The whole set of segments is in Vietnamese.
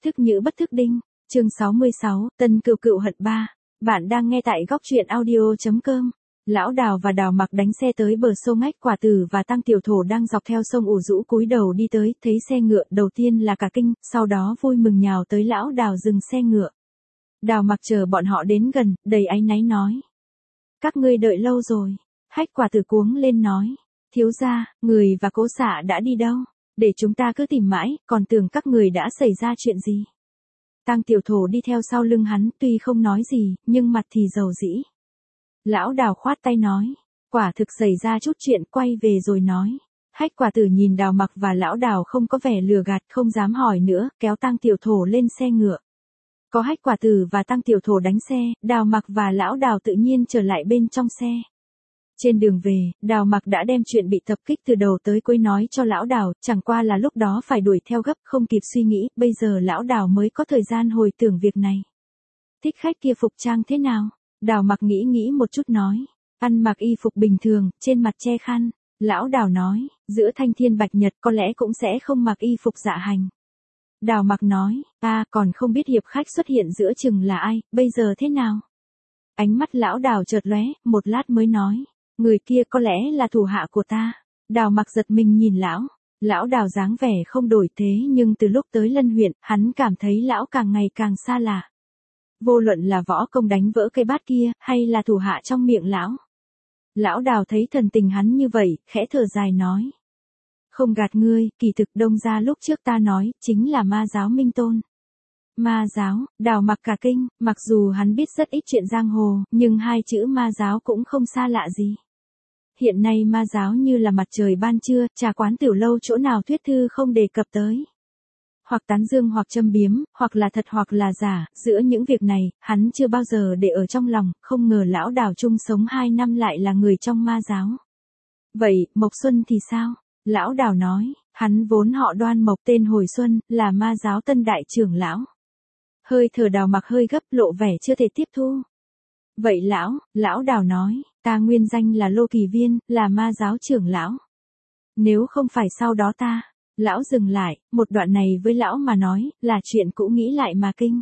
Thức nhữ bất thức đinh, chương 66, Tân Cựu Cựu hận 3. Bạn đang nghe tại góc truyện audio.com. Lão Đào và Đào Mặc đánh xe tới bờ sông Ách Quả Tử và Tăng Tiểu Thổ đang dọc theo sông ủ rũ cúi đầu đi tới, thấy xe ngựa đầu tiên là cả kinh, sau đó vui mừng nhào tới Lão Đào dừng xe ngựa. Đào Mặc chờ bọn họ đến gần, đầy áy náy nói. Các ngươi đợi lâu rồi. Hách Quả Tử cuống lên nói. Thiếu gia, người và Cố Xạ đã đi đâu? Để chúng ta cứ tìm mãi, còn tưởng các người đã xảy ra chuyện gì. Tăng Tiểu Thổ đi theo sau lưng hắn, tuy không nói gì, nhưng mặt thì dầu dĩ. Lão Đào khoát tay nói, quả thực xảy ra chút chuyện, quay về rồi nói. Hách Quả Tử nhìn Đào Mặc và Lão Đào không có vẻ lừa gạt, không dám hỏi nữa, kéo Tăng Tiểu Thổ lên xe ngựa. Có Hách Quả Tử và Tăng Tiểu Thổ đánh xe, Đào Mặc và Lão Đào tự nhiên trở lại bên trong xe. Trên đường về, Đào Mặc đã đem chuyện bị tập kích từ đầu tới cuối nói cho Lão Đào, chẳng qua là lúc đó phải đuổi theo gấp, không kịp suy nghĩ, bây giờ Lão Đào mới có thời gian hồi tưởng việc này. Thích khách kia phục trang thế nào? Đào Mặc nghĩ một chút nói, ăn mặc y phục bình thường, trên mặt che khăn. Lão Đào nói, giữa thanh thiên bạch nhật có lẽ cũng sẽ không mặc y phục dạ hành. Đào Mặc nói, còn không biết hiệp khách xuất hiện giữa chừng là ai, bây giờ thế nào? Ánh mắt Lão Đào chợt lóe, một lát mới nói. Người kia có lẽ là thủ hạ của ta. Đào Mặc giật mình nhìn Lão Đào dáng vẻ không đổi thế, nhưng từ lúc tới Lân huyện, hắn cảm thấy lão càng ngày càng xa lạ. Vô luận là võ công đánh vỡ cây bát kia, hay là thủ hạ trong miệng lão. Lão Đào thấy thần tình hắn như vậy, khẽ thở dài nói. Không gạt ngươi, kỳ thực Đông gia lúc trước ta nói, chính là ma giáo Minh Tôn. Ma giáo, Đào Mặc cả kinh, mặc dù hắn biết rất ít chuyện giang hồ, nhưng hai chữ ma giáo cũng không xa lạ gì. Hiện nay ma giáo như là mặt trời ban trưa, trà quán tiểu lâu chỗ nào thuyết thư không đề cập tới. Hoặc tán dương hoặc châm biếm, hoặc là thật hoặc là giả, giữa những việc này, hắn chưa bao giờ để ở trong lòng, không ngờ Lão Đào chung sống 2 năm lại là người trong ma giáo. Vậy, Mộc Xuân thì sao? Lão Đào nói, hắn vốn họ Đoan Mộc tên Hồi Xuân, là ma giáo tân đại trưởng lão. Hơi thở Đào Mặc hơi gấp, lộ vẻ chưa thể tiếp thu. Vậy Lão Đào nói, ta nguyên danh là Lô Kỳ Viên, là ma giáo trưởng lão. Nếu không phải sau đó ta, lão dừng lại, một đoạn này với lão mà nói, là chuyện cũ nghĩ lại mà kinh.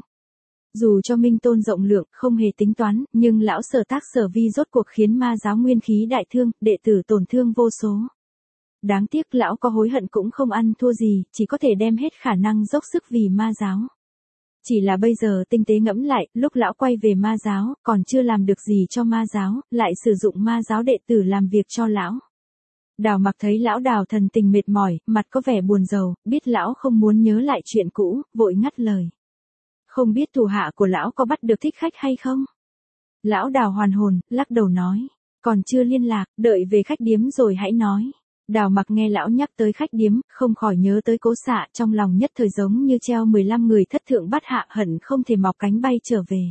Dù cho Minh Tôn rộng lượng, không hề tính toán, nhưng lão sở tác sở vi rốt cuộc khiến ma giáo nguyên khí đại thương, đệ tử tổn thương vô số. Đáng tiếc lão có hối hận cũng không ăn thua gì, chỉ có thể đem hết khả năng dốc sức vì ma giáo. Chỉ là bây giờ tinh tế ngẫm lại, lúc lão quay về ma giáo, còn chưa làm được gì cho ma giáo, lại sử dụng ma giáo đệ tử làm việc cho lão. Đào Mặc thấy Lão Đào thần tình mệt mỏi, mặt có vẻ buồn rầu, biết lão không muốn nhớ lại chuyện cũ, vội ngắt lời. Không biết thủ hạ của lão có bắt được thích khách hay không? Lão Đào hoàn hồn, lắc đầu nói. Còn chưa liên lạc, đợi về khách điếm rồi hãy nói. Đào Mặc nghe lão nhắc tới khách điếm, không khỏi nhớ tới Cố Xạ, trong lòng nhất thời giống như treo 15 người thất thượng bát hạ, hận không thể mọc cánh bay trở về.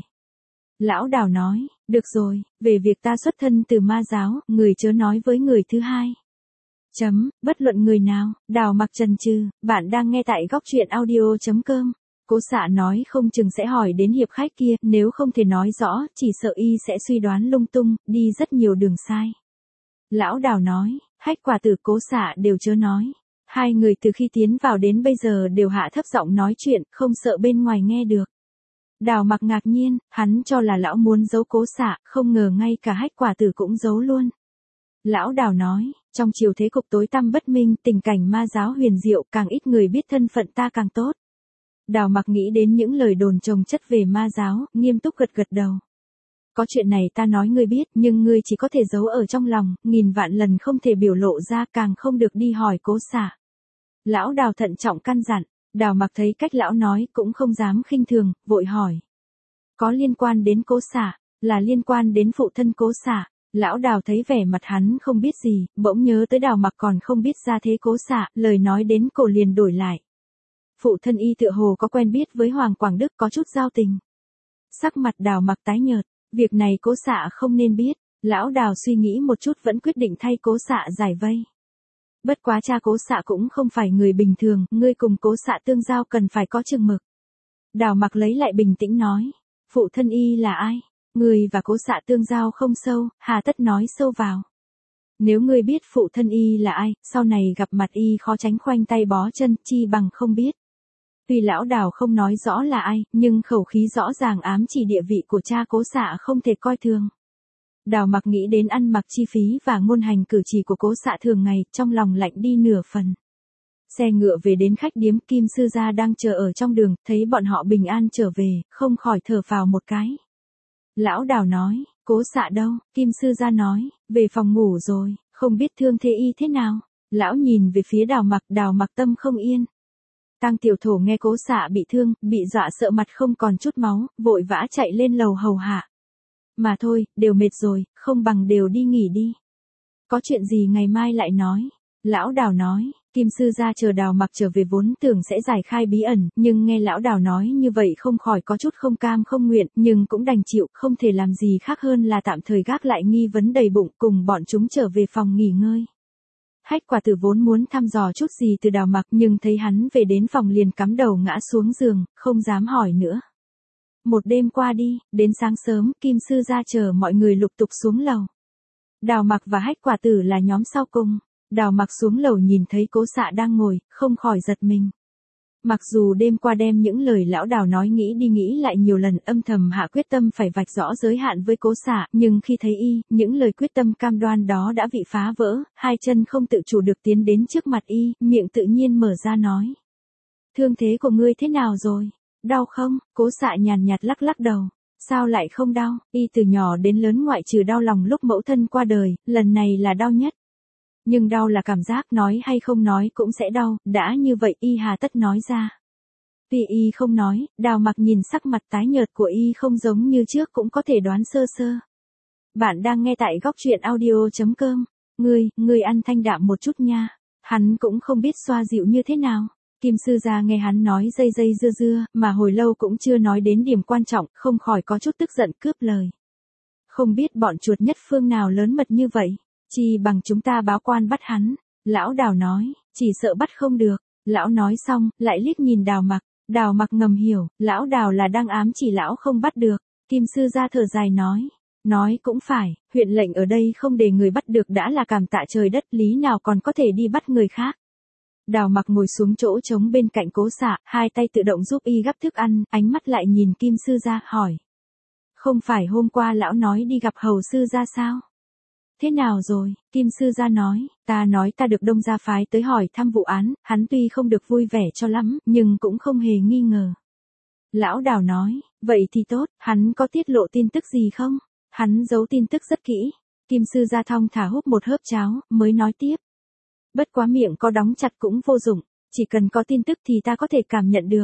Lão Đào nói, được rồi, về việc ta xuất thân từ ma giáo, người chớ nói với người thứ hai. Bất luận người nào. Đào Mặc chần chừ, bạn đang nghe tại góc truyện audio.com. Cố Xạ nói không chừng sẽ hỏi đến hiệp khách kia, nếu không thể nói rõ, chỉ sợ y sẽ suy đoán lung tung, đi rất nhiều đường sai. Lão Đào nói, Hách Quả Tử Cố Xạ đều chớ nói. Hai người từ khi tiến vào đến bây giờ đều hạ thấp giọng nói chuyện, không sợ bên ngoài nghe được. Đào Mặc ngạc nhiên, hắn cho là lão muốn giấu Cố Xạ, không ngờ ngay cả Hách Quả Tử cũng giấu luôn. Lão Đào nói, trong triều thế cục tối tăm bất minh, tình cảnh ma giáo huyền diệu, càng ít người biết thân phận ta càng tốt. Đào Mặc nghĩ đến những lời đồn chồng chất về ma giáo, nghiêm túc gật đầu. Có chuyện này ta nói ngươi biết, nhưng ngươi chỉ có thể giấu ở trong lòng, nghìn vạn lần không thể biểu lộ ra, càng không được đi hỏi Cố Xạ. Lão Đào thận trọng căn dặn. Đào Mặc thấy cách lão nói cũng không dám khinh thường, vội hỏi. Có liên quan đến Cố Xạ, là liên quan đến phụ thân Cố Xạ. Lão Đào thấy vẻ mặt hắn không biết gì, bỗng nhớ tới Đào Mặc còn không biết ra thế Cố Xạ, lời nói đến cổ liền đổi lại. Phụ thân y tựa hồ có quen biết với Hoàng Quảng Đức, có chút giao tình. Sắc mặt Đào Mặc tái nhợt, việc này Cố Xạ không nên biết. Lão Đào suy nghĩ một chút vẫn quyết định thay Cố Xạ giải vây. Bất quá cha Cố Xạ cũng không phải người bình thường, ngươi cùng Cố Xạ tương giao cần phải có chừng mực. Đào Mặc lấy lại bình tĩnh nói, phụ thân y là ai? Người và Cố Xạ tương giao không sâu, hà tất nói sâu vào. Nếu ngươi biết phụ thân y là ai, sau này gặp mặt y khó tránh khoanh tay bó chân, chi bằng không biết. Tuy lão Đào không nói rõ là ai, nhưng khẩu khí rõ ràng ám chỉ địa vị của cha Cố Xạ không thể coi thường. Đào Mặc nghĩ đến ăn mặc chi phí và ngôn hành cử chỉ của Cố Xạ thường ngày, trong lòng lạnh đi nửa phần. Xe ngựa về đến khách điếm, Kim sư gia đang chờ ở trong đường, thấy bọn họ bình an trở về, không khỏi thở phào một cái. Lão Đào nói, Cố Xạ đâu? Kim sư gia nói, về phòng ngủ rồi, không biết thương thế y thế nào. Lão nhìn về phía Đào Mặc tâm không yên. Tang Tiểu Thổ nghe Cố Xạ bị thương, bị dọa sợ mặt không còn chút máu, vội vã chạy lên lầu hầu hạ. Mà thôi, đều mệt rồi, không bằng đều đi nghỉ đi. Có chuyện gì ngày mai lại nói. Lão Đào nói, Kim sư gia chờ Đào Mặc trở về vốn tưởng sẽ giải khai bí ẩn, nhưng nghe lão Đào nói như vậy không khỏi có chút không cam không nguyện, nhưng cũng đành chịu, không thể làm gì khác hơn là tạm thời gác lại nghi vấn đầy bụng, cùng bọn chúng trở về phòng nghỉ ngơi. Hách Quả Tử vốn muốn thăm dò chút gì từ Đào Mặc, nhưng thấy hắn về đến phòng liền cắm đầu ngã xuống giường, không dám hỏi nữa. Một đêm qua đi, đến sáng sớm, Kim sư gia chờ mọi người lục tục xuống lầu. Đào Mặc và Hách Quả Tử là nhóm sau cùng. Đào Mặc xuống lầu nhìn thấy Cố Xạ đang ngồi, không khỏi giật mình. Mặc dù đêm qua đem những lời lão Đào nói nghĩ đi nghĩ lại nhiều lần, âm thầm hạ quyết tâm phải vạch rõ giới hạn với Cố Xạ, nhưng khi thấy y, những lời quyết tâm cam đoan đó đã bị phá vỡ, hai chân không tự chủ được tiến đến trước mặt y, miệng tự nhiên mở ra nói. Thương thế của ngươi thế nào rồi? Đau không? Cố Xạ nhàn nhạt lắc lắc đầu. Sao lại không đau? Y từ nhỏ đến lớn ngoại trừ đau lòng lúc mẫu thân qua đời, lần này là đau nhất. Nhưng đau là cảm giác, nói hay không nói cũng sẽ đau, đã như vậy y hà tất nói ra. Vì y không nói, Đào Mặc nhìn sắc mặt tái nhợt của y không giống như trước cũng có thể đoán sơ sơ. Bạn đang nghe tại góc truyện audio.com. Ngươi ăn thanh đạm một chút nha. Hắn cũng không biết xoa dịu như thế nào. Kim sư gia nghe hắn nói dây dưa, mà hồi lâu cũng chưa nói đến điểm quan trọng, không khỏi có chút tức giận cướp lời. Không biết bọn chuột nhất phương nào lớn mật như vậy. Chi bằng chúng ta báo quan bắt hắn. Lão Đào nói, chỉ sợ bắt không được. Lão nói xong, lại liếc nhìn Đào Mặc. Đào Mặc ngầm hiểu, lão Đào là đang ám chỉ lão không bắt được. Kim sư gia thở dài nói cũng phải, huyện lệnh ở đây không để người bắt được đã là cảm tạ trời đất, lý nào còn có thể đi bắt người khác. Đào Mặc ngồi xuống chỗ trống bên cạnh Cố Xạ, hai tay tự động giúp y gắp thức ăn, ánh mắt lại nhìn Kim sư gia, hỏi. Không phải hôm qua lão nói đi gặp hầu sư gia sao? Thế nào rồi? Kim sư gia nói, ta được Đông gia phái tới hỏi thăm vụ án, hắn tuy không được vui vẻ cho lắm, nhưng cũng không hề nghi ngờ. Lão Đào nói, vậy thì tốt, hắn có tiết lộ tin tức gì không? Hắn giấu tin tức rất kỹ. Kim sư gia thong thả húp một hớp cháo, mới nói tiếp. Bất quá miệng có đóng chặt cũng vô dụng, chỉ cần có tin tức thì ta có thể cảm nhận được.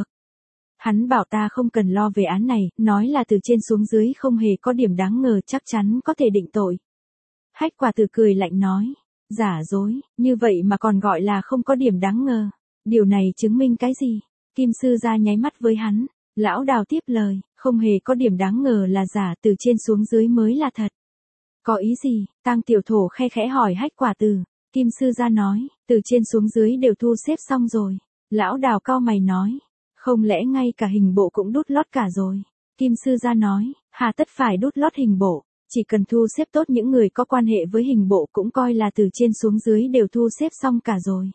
Hắn bảo ta không cần lo về án này, nói là từ trên xuống dưới không hề có điểm đáng ngờ, chắc chắn có thể định tội. Hách Quả Tử cười lạnh nói, giả dối, như vậy mà còn gọi là không có điểm đáng ngờ. Điều này chứng minh cái gì? Kim sư gia nháy mắt với hắn. Lão Đào tiếp lời, không hề có điểm đáng ngờ là giả, từ trên xuống dưới mới là thật. Có ý gì? Tang Tiểu Thổ khe khẽ hỏi Hách Quả Tử. Kim sư gia nói, từ trên xuống dưới đều thu xếp xong rồi. Lão Đào cau mày nói, không lẽ ngay cả hình bộ cũng đút lót cả rồi? Kim sư gia nói, hà tất phải đút lót hình bộ. Chỉ cần thu xếp tốt những người có quan hệ với hình bộ cũng coi là từ trên xuống dưới đều thu xếp xong cả rồi.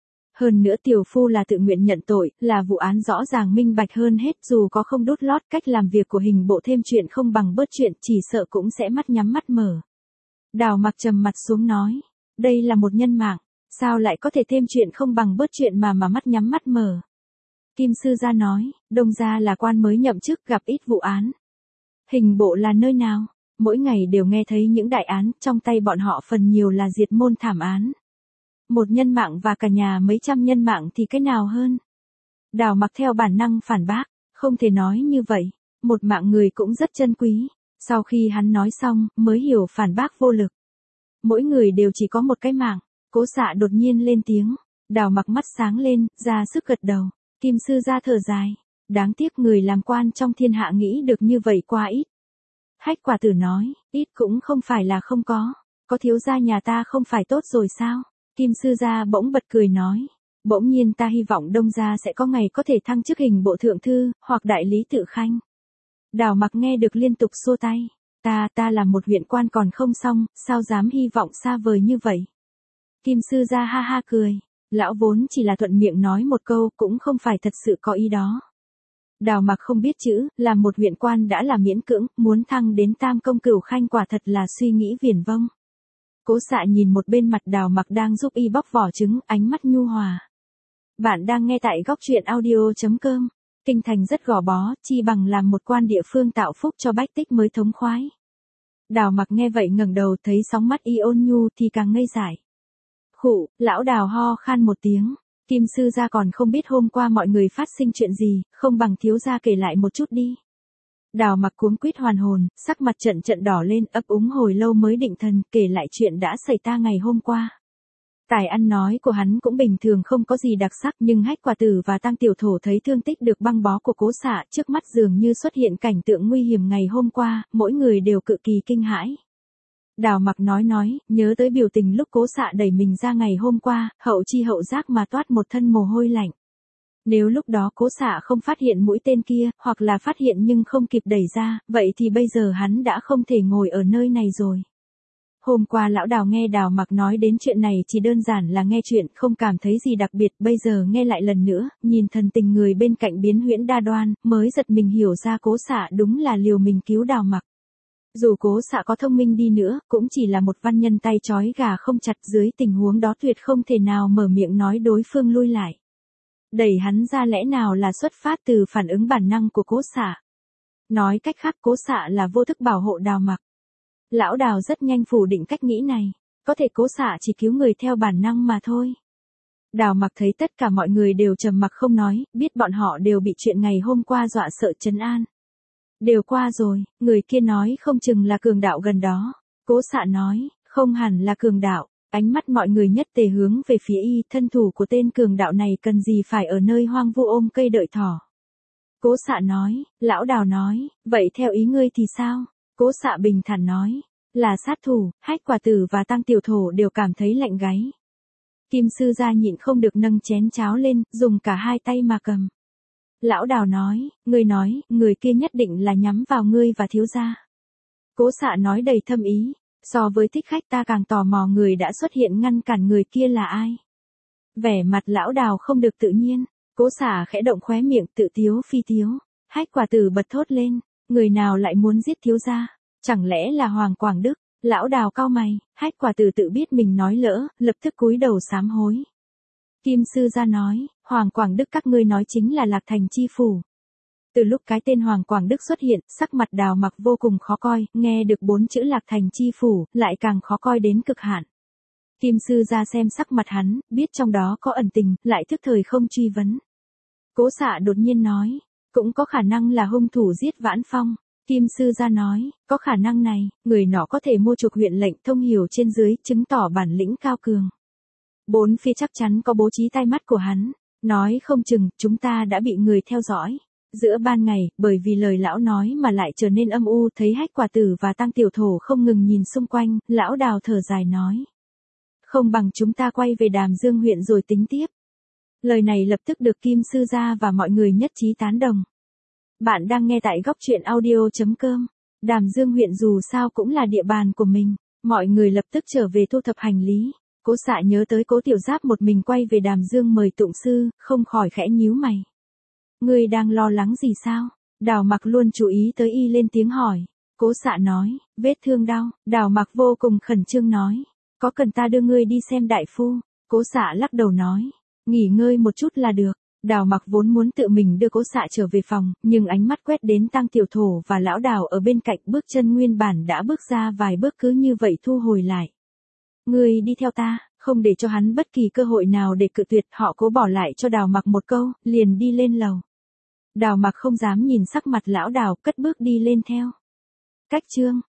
Hơn nữa tiểu phu là tự nguyện nhận tội, là vụ án rõ ràng minh bạch hơn hết, dù có không đút lót, cách làm việc của hình bộ thêm chuyện không bằng bớt chuyện, chỉ sợ cũng sẽ mắt nhắm mắt mở. Đào Mặc trầm mặt xuống nói, đây là một nhân mạng, sao lại có thể thêm chuyện không bằng bớt chuyện mà mắt nhắm mắt mở. Kim sư gia nói, Đông gia là quan mới nhậm chức, gặp ít vụ án. Hình bộ là nơi nào? Mỗi ngày đều nghe thấy những đại án, trong tay bọn họ phần nhiều là diệt môn thảm án. Một nhân mạng và cả nhà mấy trăm nhân mạng thì cái nào hơn? Đào Mặc theo bản năng phản bác, không thể nói như vậy, một mạng người cũng rất chân quý. Sau khi hắn nói xong, mới hiểu phản bác vô lực. Mỗi người đều chỉ có một cái mạng. Cố Xạ đột nhiên lên tiếng. Đào Mặc mắt sáng lên, ra sức gật đầu. Kim sư gia thở dài. Đáng tiếc người làm quan trong thiên hạ nghĩ được như vậy quá ít. Hách Quả Tử nói, ít cũng không phải là không có. Có thiếu gia nhà ta không phải tốt rồi sao? Kim sư gia bỗng bật cười nói. Bỗng nhiên ta hy vọng Đông gia sẽ có ngày có thể thăng chức hình bộ thượng thư, hoặc đại lý tự khanh. Đào Mặc nghe được liên tục xua tay. Ta là một huyện quan còn không xong, sao dám hy vọng xa vời như vậy? Kim sư gia ha ha cười. Lão vốn chỉ là thuận miệng nói một câu, cũng không phải thật sự có ý đó. Đào Mặc không biết chữ, làm một huyện quan đã là miễn cưỡng, muốn thăng đến tam công cửu khanh quả thật là suy nghĩ viển vông. Cố Xạ nhìn một bên mặt Đào Mặc đang giúp y bóc vỏ trứng, ánh mắt nhu hòa. Bạn đang nghe tại góc truyện audio.com. Kinh thành rất gò bó, chi bằng làm một quan địa phương tạo phúc cho bách tích mới thống khoái. Đào Mặc nghe vậy ngẩng đầu thấy sóng mắt y ôn nhu thì càng ngây dại. Khụ, lão Đào ho khan một tiếng. Kim sư gia còn không biết hôm qua mọi người phát sinh chuyện gì, không bằng thiếu gia kể lại một chút đi. Đào Mặc cuống quýt hoàn hồn, sắc mặt trận đỏ lên, ấp úng hồi lâu mới định thần, kể lại chuyện đã xảy ra ngày hôm qua. Tài ăn nói của hắn cũng bình thường, không có gì đặc sắc, nhưng Hách Quả Tử và Tăng Tiểu Thổ thấy thương tích được băng bó của Cố Xạ, trước mắt dường như xuất hiện cảnh tượng nguy hiểm ngày hôm qua, mỗi người đều cực kỳ kinh hãi. Đào Mặc nói, nhớ tới biểu tình lúc Cố Xạ đẩy mình ra ngày hôm qua, hậu chi hậu giác mà toát một thân mồ hôi lạnh. Nếu lúc đó Cố Xạ không phát hiện mũi tên kia, hoặc là phát hiện nhưng không kịp đẩy ra, vậy thì bây giờ hắn đã không thể ngồi ở nơi này rồi. Hôm qua lão Đào nghe Đào Mặc nói đến chuyện này chỉ đơn giản là nghe chuyện, không cảm thấy gì đặc biệt, bây giờ nghe lại lần nữa, nhìn thần tình người bên cạnh biến huyễn đa đoan, mới giật mình hiểu ra Cố Xạ đúng là liều mình cứu Đào Mặc. Dù Cố Xạ có thông minh đi nữa, cũng chỉ là một văn nhân tay trói gà không chặt, dưới tình huống đó tuyệt không thể nào mở miệng nói đối phương lui lại. Đẩy hắn ra lẽ nào là xuất phát từ phản ứng bản năng của Cố Xạ. Nói cách khác, Cố Xạ là vô thức bảo hộ Đào Mặc. Lão Đào rất nhanh phủ định cách nghĩ này, có thể Cố Xạ chỉ cứu người theo bản năng mà thôi. Đào Mặc thấy tất cả mọi người đều trầm mặc không nói, biết bọn họ đều bị chuyện ngày hôm qua dọa sợ trấn an. Đều qua rồi, người kia nói không chừng là cường đạo gần đó. Cố Xạ nói, không hẳn là cường đạo. Ánh mắt mọi người nhất tề hướng về phía y, thân thủ của tên cường đạo này cần gì phải ở nơi hoang vu ôm cây đợi thỏ. Cố Xạ nói, lão Đào nói, vậy theo ý ngươi thì sao? Cố Xạ bình thản nói, là sát thủ. Hách Quả Tử và Tăng Tiểu Thổ đều cảm thấy lạnh gáy. Kim sư gia nhịn không được nâng chén cháo lên, dùng cả hai tay mà cầm. Lão Đào nói, người kia nhất định là nhắm vào ngươi và thiếu gia. Cố Xạ nói đầy thâm ý, so với Thích Khách ta càng tò mò người đã xuất hiện ngăn cản người kia là ai. Vẻ mặt lão Đào không được tự nhiên, Cố Xạ khẽ động khóe miệng, tự tiếu phi tiếu. Hách Quả Tử bật thốt lên, người nào lại muốn giết thiếu gia, chẳng lẽ là Hoàng Quảng Đức? Lão Đào cau mày, Hách Quả Tử tự biết mình nói lỡ, lập tức cúi đầu sám hối. Kim sư gia nói, Hoàng Quảng Đức các ngươi nói chính là Lạc Thành chi phủ. Từ lúc cái tên Hoàng Quảng Đức xuất hiện, sắc mặt Đào Mặc vô cùng khó coi, nghe được 4 chữ Lạc Thành chi phủ, lại càng khó coi đến cực hạn. Kim sư gia xem sắc mặt hắn, biết trong đó có ẩn tình, lại thức thời không truy vấn. Cố Xạ đột nhiên nói, cũng có khả năng là hung thủ giết Vãn Phong. Kim sư gia nói, có khả năng này, người nọ có thể mua chuộc huyện lệnh, thông hiểu trên dưới, chứng tỏ bản lĩnh cao cường. Bốn phía chắc chắn có bố trí tai mắt của hắn, nói không chừng chúng ta đã bị người theo dõi. Giữa ban ngày, bởi vì lời lão nói mà lại trở nên âm u, thấy Hách Quả Tử và Tăng Tiểu Thổ không ngừng nhìn xung quanh, lão Đào thở dài nói. Không bằng chúng ta quay về Đàm Dương huyện rồi tính tiếp. Lời này lập tức được Kim sư gia và mọi người nhất trí tán đồng. Bạn đang nghe tại góc truyện audio.com. Đàm Dương huyện dù sao cũng là địa bàn của mình, mọi người lập tức trở về thu thập hành lý. Cố Xạ nhớ tới Cố Tiểu Giáp một mình quay về Đàm Dương mời tụng sư, không khỏi khẽ nhíu mày. Ngươi đang lo lắng gì sao? Đào Mặc luôn chú ý tới y lên tiếng hỏi. Cố Xạ nói, vết thương đau. Đào Mặc vô cùng khẩn trương nói, có cần ta đưa ngươi đi xem đại phu? Cố Xạ lắc đầu nói, nghỉ ngơi một chút là được. Đào Mặc vốn muốn tự mình đưa Cố Xạ trở về phòng, nhưng ánh mắt quét đến Tăng Tiểu Thổ và lão Đào ở bên cạnh, bước chân nguyên bản đã bước ra vài bước cứ như vậy thu hồi lại. Ngươi đi theo ta, không để cho hắn bất kỳ cơ hội nào để cự tuyệt, họ cố bỏ lại cho Đào Mặc một câu, liền đi lên lầu. Đào Mặc không dám nhìn sắc mặt lão Đào, cất bước đi lên theo. Cách chương